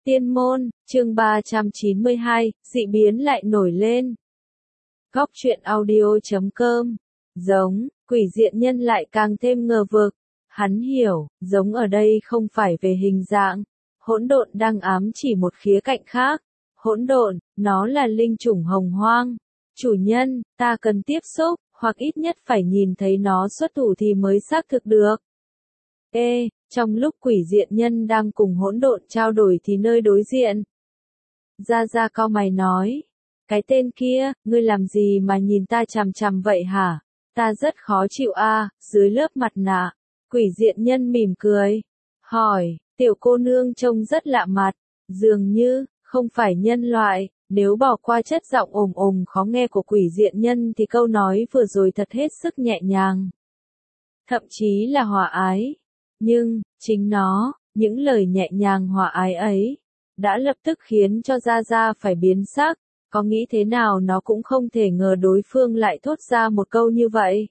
Tiên môn, chương 392, dị biến lại nổi lên. Góc truyện audio.com. Giống, quỷ diện nhân lại càng thêm ngờ vực. Hắn hiểu, giống ở đây không phải về hình dạng. Hỗn độn đang ám chỉ một khía cạnh khác. Hỗn độn, nó là linh chủng hồng hoang. Chủ nhân, ta cần tiếp xúc, hoặc ít nhất phải nhìn thấy nó xuất thủ thì mới xác thực được. Trong lúc quỷ diện nhân đang cùng hỗn độn trao đổi thì nơi đối diện. Gia Gia cau mày nói. Cái tên kia, ngươi làm gì mà nhìn ta chằm chằm vậy hả? Ta rất khó chịu dưới lớp mặt nạ. Quỷ diện nhân mỉm cười. Hỏi, tiểu cô nương trông rất lạ mặt. Dường như, không phải nhân loại. Nếu bỏ qua chất giọng khó nghe của quỷ diện nhân thì câu nói vừa rồi thật hết sức nhẹ nhàng. Thậm chí là hòa ái. Nhưng, chính nó, những lời nhẹ nhàng hòa ái ấy, đã lập tức khiến cho Gia Gia phải biến sắc, có nghĩ thế nào nó cũng không thể ngờ đối phương lại thốt ra một câu như vậy.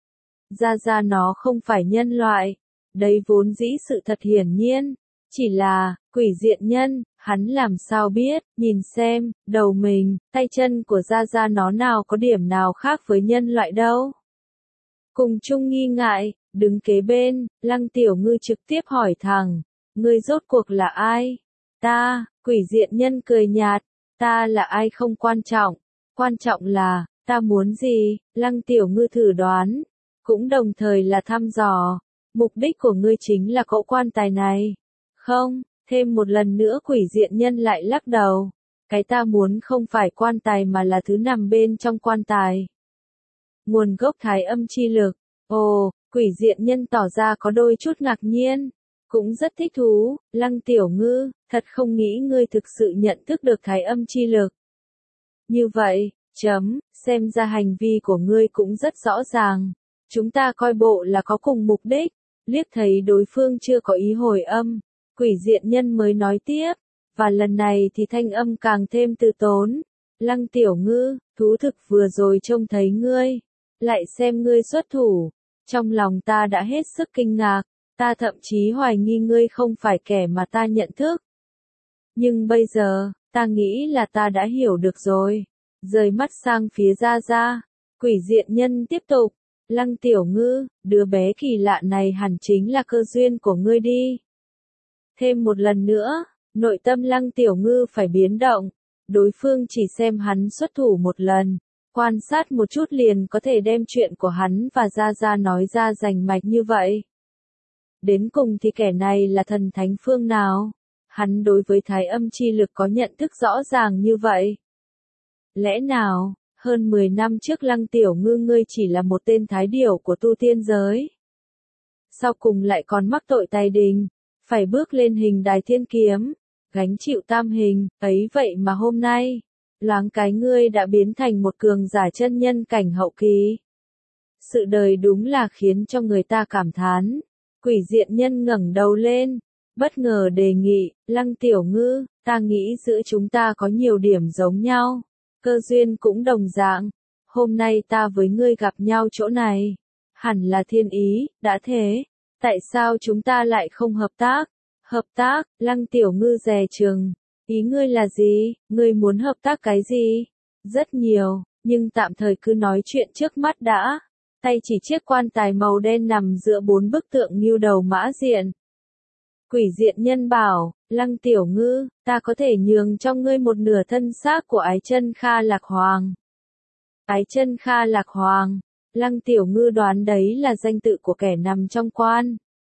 Gia Gia nó không phải nhân loại, đấy vốn dĩ sự thật hiển nhiên, chỉ là, quỷ diện nhân, hắn làm sao biết, nhìn xem, đầu mình, tay chân của Gia Gia nó nào có điểm nào khác với nhân loại đâu. Cùng chung nghi ngại. Đứng kế bên, Lăng Tiểu Ngư trực tiếp hỏi thẳng, ngươi rốt cuộc là ai? Ta, quỷ diện nhân cười nhạt, ta là ai không quan trọng là, ta muốn gì? Lăng Tiểu Ngư thử đoán, cũng đồng thời là thăm dò, mục đích của ngươi chính là cỗ quan tài này. Không, thêm một lần nữa quỷ diện nhân lại lắc đầu, cái ta muốn không phải quan tài mà là thứ nằm bên trong quan tài. Nguồn gốc thái âm chi lực, quỷ diện nhân tỏ ra có đôi chút ngạc nhiên, cũng rất thích thú, Lăng Tiểu Ngư, thật không nghĩ ngươi thực sự nhận thức được thái âm chi lực. Như vậy, xem ra hành vi của ngươi cũng rất rõ ràng, chúng ta coi bộ là có cùng mục đích, liếc thấy đối phương chưa có ý hồi âm, quỷ diện nhân mới nói tiếp, và lần này thì thanh âm càng thêm từ tốn, Lăng Tiểu Ngư, thú thực vừa rồi trông thấy ngươi, lại xem ngươi xuất thủ. Trong lòng ta đã hết sức kinh ngạc, ta thậm chí hoài nghi ngươi không phải kẻ mà ta nhận thức. Nhưng bây giờ, ta nghĩ là ta đã hiểu được rồi. Rời mắt sang phía Gia Gia, quỷ diện nhân tiếp tục, Lăng Tiểu Ngư, đứa bé kỳ lạ này hẳn chính là cơ duyên của ngươi đi. Thêm một lần nữa, nội tâm Lăng Tiểu Ngư phải biến động, đối phương chỉ xem hắn xuất thủ một lần. Quan sát một chút liền có thể đem chuyện của hắn và Gia Gia nói ra rành mạch như vậy. Đến cùng thì kẻ này là thần thánh phương nào? Hắn đối với thái âm chi lực có nhận thức rõ ràng như vậy. Lẽ nào, hơn 10 năm trước Lăng Tiểu Ngư ngươi chỉ là một tên thái điểu của tu tiên giới? Sau cùng lại còn mắc tội tài đình, phải bước lên hình đài thiên kiếm, gánh chịu tam hình, ấy vậy mà hôm nay, loáng cái ngươi đã biến thành một cường giả chân nhân cảnh hậu kỳ. Sự đời đúng là khiến cho người ta cảm thán. Quỷ diện nhân ngẩng đầu lên, bất ngờ đề nghị, Lăng Tiểu Ngư, ta nghĩ giữa chúng ta có nhiều điểm giống nhau, cơ duyên cũng đồng dạng. Hôm nay ta với ngươi gặp nhau chỗ này, hẳn là thiên ý, đã thế, tại sao chúng ta lại không hợp tác? Hợp tác, Lăng Tiểu Ngư dè chừng. Ý ngươi là gì, ngươi muốn hợp tác cái gì? Rất nhiều, nhưng tạm thời cứ nói chuyện trước mắt đã. Tay chỉ chiếc quan tài màu đen nằm giữa 4 bức tượng ngưu đầu mã diện. Quỷ diện nhân bảo, Lăng Tiểu Ngư, ta có thể nhường cho ngươi một nửa thân xác của Ái Chân Kha Lạc Hoàng. Ái Chân Kha Lạc Hoàng, Lăng Tiểu Ngư đoán đấy là danh tự của kẻ nằm trong quan.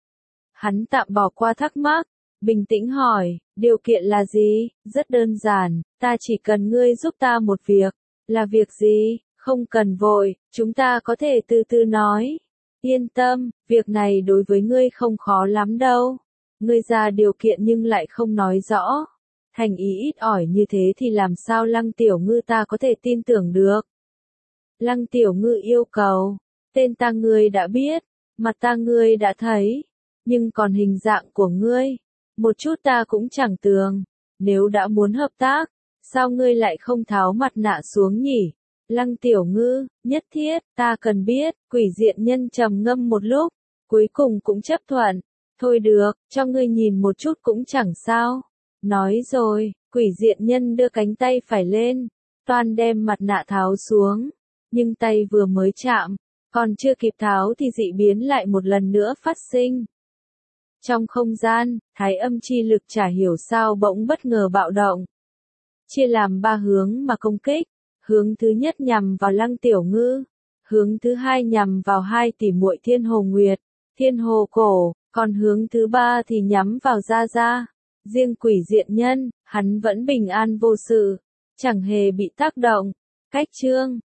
Hắn tạm bỏ qua thắc mắc. Bình tĩnh hỏi, điều kiện là gì? Rất đơn giản, ta chỉ cần ngươi giúp ta một việc. Là việc gì? Không cần vội, chúng ta có thể từ từ nói. Yên tâm, việc này đối với ngươi không khó lắm đâu. Ngươi ra điều kiện nhưng lại không nói rõ. Thành ý ít ỏi như thế thì làm sao Lăng Tiểu Ngư ta có thể tin tưởng được? Lăng Tiểu Ngư yêu cầu, tên ta ngươi đã biết, mặt ta ngươi đã thấy, nhưng còn hình dạng của ngươi, một chút ta cũng chẳng tường. Nếu đã muốn hợp tác, sao ngươi lại không tháo mặt nạ xuống nhỉ? Lăng Tiểu Ngư, nhất thiết, ta cần biết, quỷ diện nhân trầm ngâm một lúc, cuối cùng cũng chấp thuận. Thôi được, cho ngươi nhìn một chút cũng chẳng sao. Nói rồi, quỷ diện nhân đưa cánh tay phải lên, toan đem mặt nạ tháo xuống, nhưng tay vừa mới chạm, còn chưa kịp tháo thì dị biến lại một lần nữa phát sinh. Trong không gian, thái âm chi lực chả hiểu sao bỗng bất ngờ bạo động. Chia làm 3 hướng mà công kích, hướng thứ nhất nhằm vào Lăng Tiểu Ngư, hướng thứ hai nhằm vào 2 tỷ muội Thiên Hồ Nguyệt, Thiên Hồ Cổ, còn hướng thứ 3 thì nhắm vào Gia Gia. Riêng quỷ diện nhân, hắn vẫn bình an vô sự, chẳng hề bị tác động. Cách chương